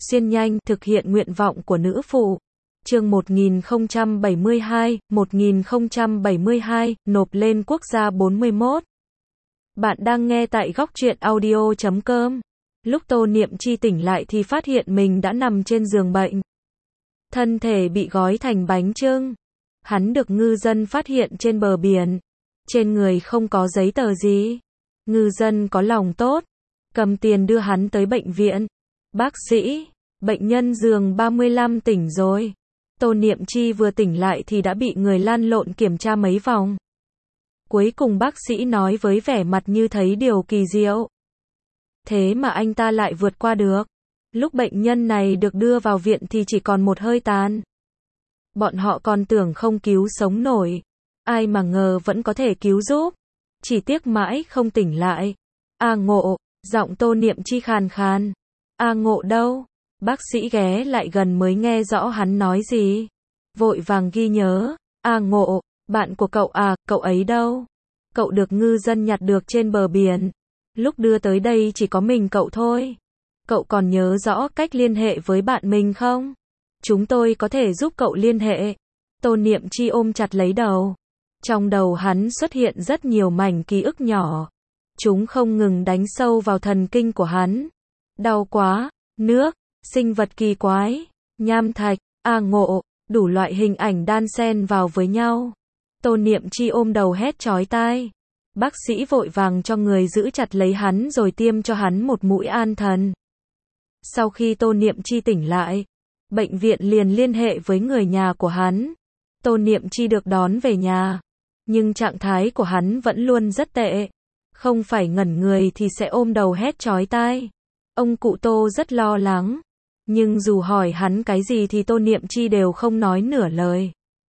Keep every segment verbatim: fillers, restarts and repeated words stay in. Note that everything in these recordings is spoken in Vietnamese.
xuyên nhanh, thực hiện nguyện vọng của nữ phụ. Chương một nghìn không trăm bảy mươi hai, một nghìn không trăm bảy mươi hai, nộp lên quốc gia bốn mươi mốt. Bạn đang nghe tại góc truyện audio chấm com. Lúc Tô Niệm Chi tỉnh lại thì phát hiện mình đã nằm trên giường bệnh. Thân thể bị gói thành bánh chưng. Hắn được ngư dân phát hiện trên bờ biển. Trên người không có giấy tờ gì. Ngư dân có lòng tốt, cầm tiền đưa hắn tới bệnh viện. Bác sĩ, bệnh nhân giường ba mươi lăm tỉnh rồi. Tô Niệm Chi vừa tỉnh lại thì đã bị người lăn lộn kiểm tra mấy vòng. Cuối cùng bác sĩ nói với vẻ mặt như thấy điều kỳ diệu. Thế mà anh ta lại vượt qua được. Lúc bệnh nhân này được đưa vào viện thì chỉ còn một hơi tàn. Bọn họ còn tưởng không cứu sống nổi. Ai mà ngờ vẫn có thể cứu giúp. Chỉ tiếc mãi không tỉnh lại. A Ngộ, giọng Tô Niệm Chi khàn khàn. A Ngộ đâu? Bác sĩ ghé lại gần mới nghe rõ hắn nói gì. Vội vàng ghi nhớ. A Ngộ, bạn của cậu à, cậu ấy đâu? Cậu được ngư dân nhặt được trên bờ biển. Lúc đưa tới đây chỉ có mình cậu thôi. Cậu còn nhớ rõ cách liên hệ với bạn mình không? Chúng tôi có thể giúp cậu liên hệ. Tô Niệm Chi ôm chặt lấy đầu. Trong đầu hắn xuất hiện rất nhiều mảnh ký ức nhỏ. Chúng không ngừng đánh sâu vào thần kinh của hắn. Đau quá, nước, sinh vật kỳ quái, nham thạch, A Ngộ, đủ loại hình ảnh đan xen vào với nhau. Tô Niệm Chi ôm đầu hét chói tai. Bác sĩ vội vàng cho người giữ chặt lấy hắn rồi tiêm cho hắn một mũi an thần. Sau khi Tô Niệm Chi tỉnh lại, bệnh viện liền liên hệ với người nhà của hắn. Tô Niệm Chi được đón về nhà. Nhưng trạng thái của hắn vẫn luôn rất tệ. Không phải ngẩn người thì sẽ ôm đầu hét chói tai. Ông cụ Tô rất lo lắng. Nhưng dù hỏi hắn cái gì thì Tô Niệm Chi đều không nói nửa lời.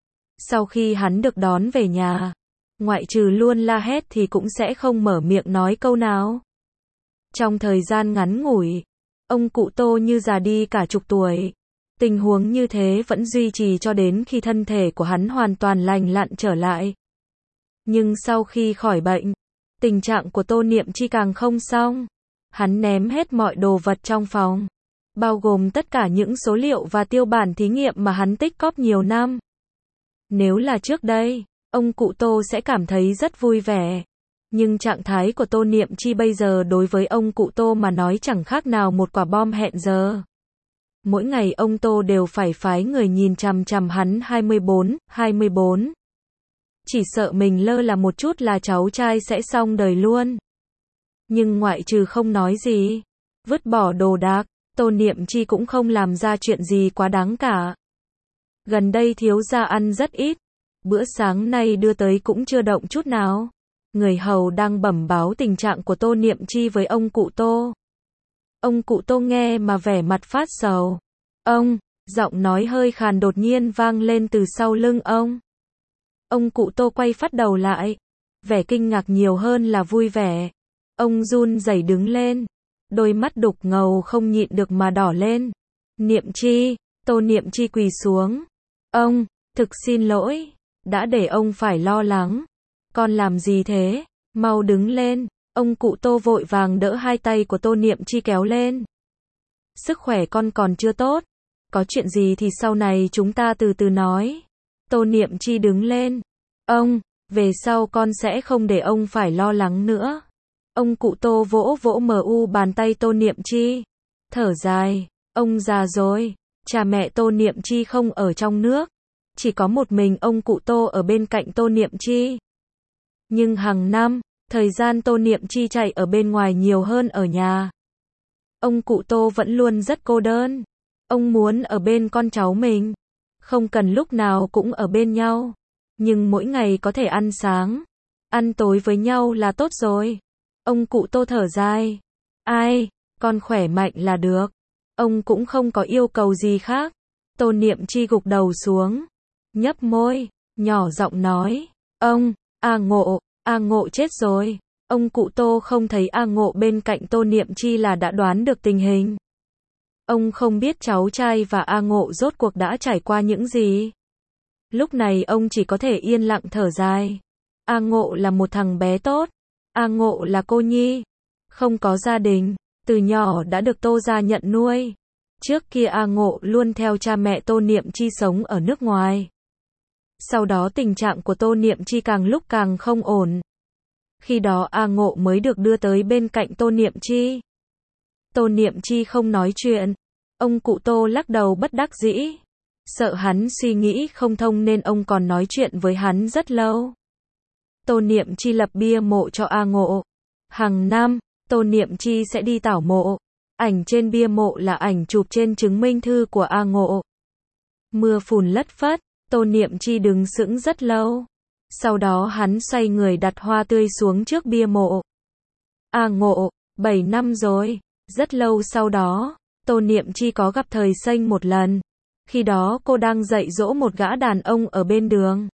Sau khi hắn được đón về nhà, ngoại trừ luôn la hét thì cũng sẽ không mở miệng nói câu nào. Trong thời gian ngắn ngủi, ông cụ Tô như già đi cả chục tuổi. Tình huống như thế vẫn duy trì cho đến khi thân thể của hắn hoàn toàn lành lặn trở lại. Nhưng sau khi khỏi bệnh, tình trạng của Tô Niệm Chi càng không xong. Hắn ném hết mọi đồ vật trong phòng, bao gồm tất cả những số liệu và tiêu bản thí nghiệm mà hắn tích cóp nhiều năm. Nếu là trước đây, ông cụ Tô sẽ cảm thấy rất vui vẻ. Nhưng trạng thái của Tô Niệm Chi bây giờ đối với ông cụ Tô mà nói chẳng khác nào một quả bom hẹn giờ. Mỗi ngày ông Tô đều phải phái người nhìn chằm chằm hắn hai mươi bốn, hai mươi bốn. Chỉ sợ mình lơ là một chút là cháu trai sẽ xong đời luôn. Nhưng ngoại trừ không nói gì, vứt bỏ đồ đạc, Tô Niệm Chi cũng không làm ra chuyện gì quá đáng cả. Gần đây thiếu gia ăn rất ít. Bữa sáng nay đưa tới cũng chưa động chút nào. Người hầu đang bẩm báo tình trạng của Tô Niệm Chi với ông cụ Tô. Ông cụ Tô nghe mà vẻ mặt phát sầu. Ông, giọng nói hơi khàn đột nhiên vang lên từ sau lưng ông. Ông cụ Tô quay phát đầu lại. Vẻ kinh ngạc nhiều hơn là vui vẻ. Ông run rẩy đứng lên. Đôi mắt đục ngầu không nhịn được mà đỏ lên. Niệm Chi, Tô Niệm Chi quỳ xuống. Ông, thực xin lỗi. Đã để ông phải lo lắng. Con làm gì thế? Mau đứng lên. Ông cụ Tô vội vàng đỡ hai tay của Tô Niệm Chi kéo lên. Sức khỏe con còn chưa tốt. Có chuyện gì thì sau này chúng ta từ từ nói. Tô Niệm Chi đứng lên. Ông, về sau con sẽ không để ông phải lo lắng nữa. Ông cụ Tô vỗ vỗ mờ u bàn tay Tô Niệm Chi. Thở dài. Ông già rồi. Cha mẹ Tô Niệm Chi không ở trong nước. Chỉ có một mình ông cụ Tô ở bên cạnh Tô Niệm Chi. Nhưng hàng năm, thời gian Tô Niệm Chi chạy ở bên ngoài nhiều hơn ở nhà. Ông cụ Tô vẫn luôn rất cô đơn. Ông muốn ở bên con cháu mình. Không cần lúc nào cũng ở bên nhau. Nhưng mỗi ngày có thể ăn sáng, ăn tối với nhau là tốt rồi. Ông cụ Tô thở dài. Ai, con khỏe mạnh là được. Ông cũng không có yêu cầu gì khác. Tô Niệm Chi gục đầu xuống. Nhấp môi, nhỏ giọng nói. Ông, A Ngộ, A Ngộ chết rồi. Ông cụ Tô không thấy A Ngộ bên cạnh Tô Niệm Chi là đã đoán được tình hình. Ông không biết cháu trai và A Ngộ rốt cuộc đã trải qua những gì. Lúc này ông chỉ có thể yên lặng thở dài. A Ngộ là một thằng bé tốt. A Ngộ là cô nhi. Không có gia đình. Từ nhỏ đã được Tô gia nhận nuôi. Trước kia A Ngộ luôn theo cha mẹ Tô Niệm Chi sống ở nước ngoài. Sau đó tình trạng của Tô Niệm Chi càng lúc càng không ổn. Khi đó A Ngộ mới được đưa tới bên cạnh Tô Niệm Chi. Tô Niệm Chi không nói chuyện. Ông cụ Tô lắc đầu bất đắc dĩ. Sợ hắn suy nghĩ không thông nên ông còn nói chuyện với hắn rất lâu. Tô Niệm Chi lập bia mộ cho A Ngộ. Hàng năm, Tô Niệm Chi sẽ đi tảo mộ. Ảnh trên bia mộ là ảnh chụp trên chứng minh thư của A Ngộ. Mưa phùn lất phất, Tô Niệm Chi đứng sững rất lâu. Sau đó hắn xoay người đặt hoa tươi xuống trước bia mộ. A Ngộ, bảy năm rồi. Rất lâu sau đó, Tô Niệm Chi có gặp Thời Xanh một lần. Khi đó cô đang dạy dỗ một gã đàn ông ở bên đường.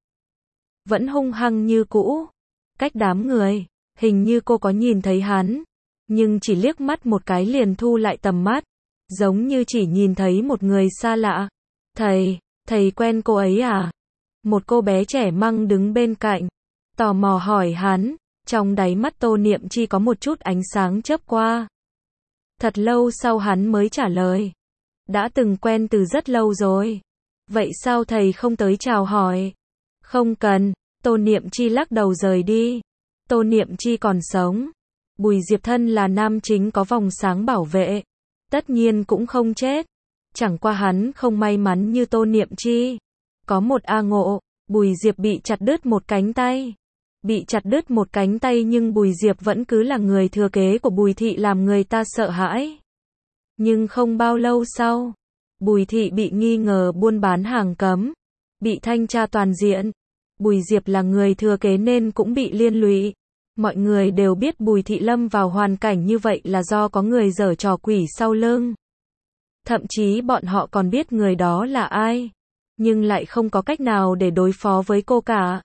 Vẫn hung hăng như cũ. Cách đám người, hình như cô có nhìn thấy hắn. Nhưng chỉ liếc mắt một cái liền thu lại tầm mắt. Giống như chỉ nhìn thấy một người xa lạ. Thầy, thầy quen cô ấy à? Một cô bé trẻ măng đứng bên cạnh. Tò mò hỏi hắn. Trong đáy mắt Tô Niệm Chi có một chút ánh sáng chớp qua. Thật lâu sau hắn mới trả lời. Đã từng quen từ rất lâu rồi. Vậy sao thầy không tới chào hỏi? Không cần. Tô Niệm Chi lắc đầu rời đi. Tô Niệm Chi còn sống. Bùi Diệp thân là nam chính có vòng sáng bảo vệ. Tất nhiên cũng không chết. Chẳng qua hắn không may mắn như Tô Niệm Chi. Có một A Ngộ, Bùi Diệp bị chặt đứt một cánh tay. Bị chặt đứt một cánh tay nhưng Bùi Diệp vẫn cứ là người thừa kế của Bùi Thị làm người ta sợ hãi. Nhưng không bao lâu sau, Bùi Thị bị nghi ngờ buôn bán hàng cấm. Bị thanh tra toàn diện. Bùi Diệp là người thừa kế nên cũng bị liên lụy. Mọi người đều biết Bùi Thị lâm vào hoàn cảnh như vậy là do có người giở trò quỷ sau lưng. Thậm chí bọn họ còn biết người đó là ai. Nhưng lại không có cách nào để đối phó với cô cả.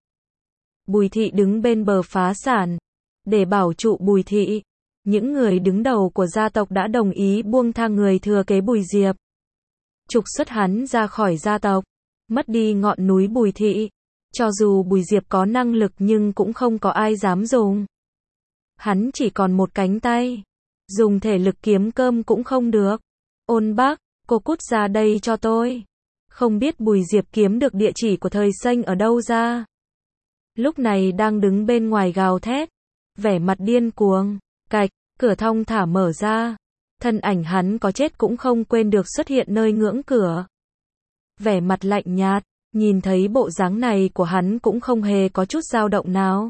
Bùi Thị đứng bên bờ phá sản. Để bảo trụ Bùi Thị, những người đứng đầu của gia tộc đã đồng ý buông tha người thừa kế Bùi Diệp. Trục xuất hắn ra khỏi gia tộc. Mất đi ngọn núi Bùi Thị. Cho dù Bùi Diệp có năng lực nhưng cũng không có ai dám dùng. Hắn chỉ còn một cánh tay. Dùng thể lực kiếm cơm cũng không được. Ôn Bác, cô cút ra đây cho tôi. Không biết Bùi Diệp kiếm được địa chỉ của Thời Xanh ở đâu ra. Lúc này đang đứng bên ngoài gào thét. Vẻ mặt điên cuồng. Cạch, cửa thong thả mở ra. Thân ảnh hắn có chết cũng không quên được xuất hiện nơi ngưỡng cửa. Vẻ mặt lạnh nhạt. Nhìn thấy bộ dáng này của hắn cũng không hề có chút dao động nào.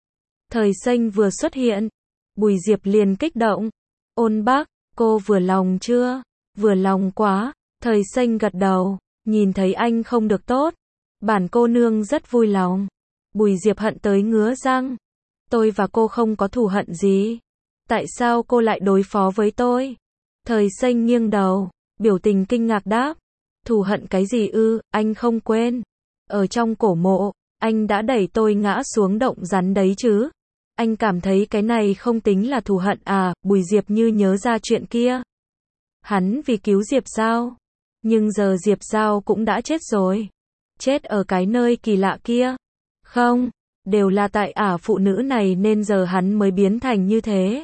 Thời Xanh vừa xuất hiện. Bùi Diệp liền kích động. Ôn Bác, cô vừa lòng chưa? Vừa lòng quá. Thời Xanh gật đầu. Nhìn thấy anh không được tốt. Bản cô nương rất vui lòng. Bùi Diệp hận tới ngứa răng. Tôi và cô không có thù hận gì. Tại sao cô lại đối phó với tôi? Thời Xanh nghiêng đầu. Biểu tình kinh ngạc đáp. Thù hận cái gì ư, anh không quên. Ở trong cổ mộ, anh đã đẩy tôi ngã xuống động rắn đấy chứ. Anh cảm thấy cái này không tính là thù hận à? Bùi Diệp như nhớ ra chuyện kia. Hắn vì cứu Diệp Giao. Nhưng giờ Diệp Giao cũng đã chết rồi. Chết ở cái nơi kỳ lạ kia. Không, đều là tại ả phụ nữ này nên giờ hắn mới biến thành như thế.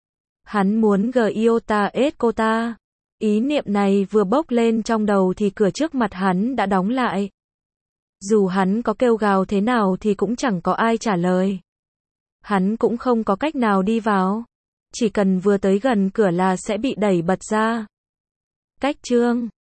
Hắn muốn Giota ết cô ta. Ý niệm này vừa bốc lên trong đầu thì cửa trước mặt hắn đã đóng lại. Dù hắn có kêu gào thế nào thì cũng chẳng có ai trả lời. Hắn cũng không có cách nào đi vào. Chỉ cần vừa tới gần cửa là sẽ bị đẩy bật ra. Cách chương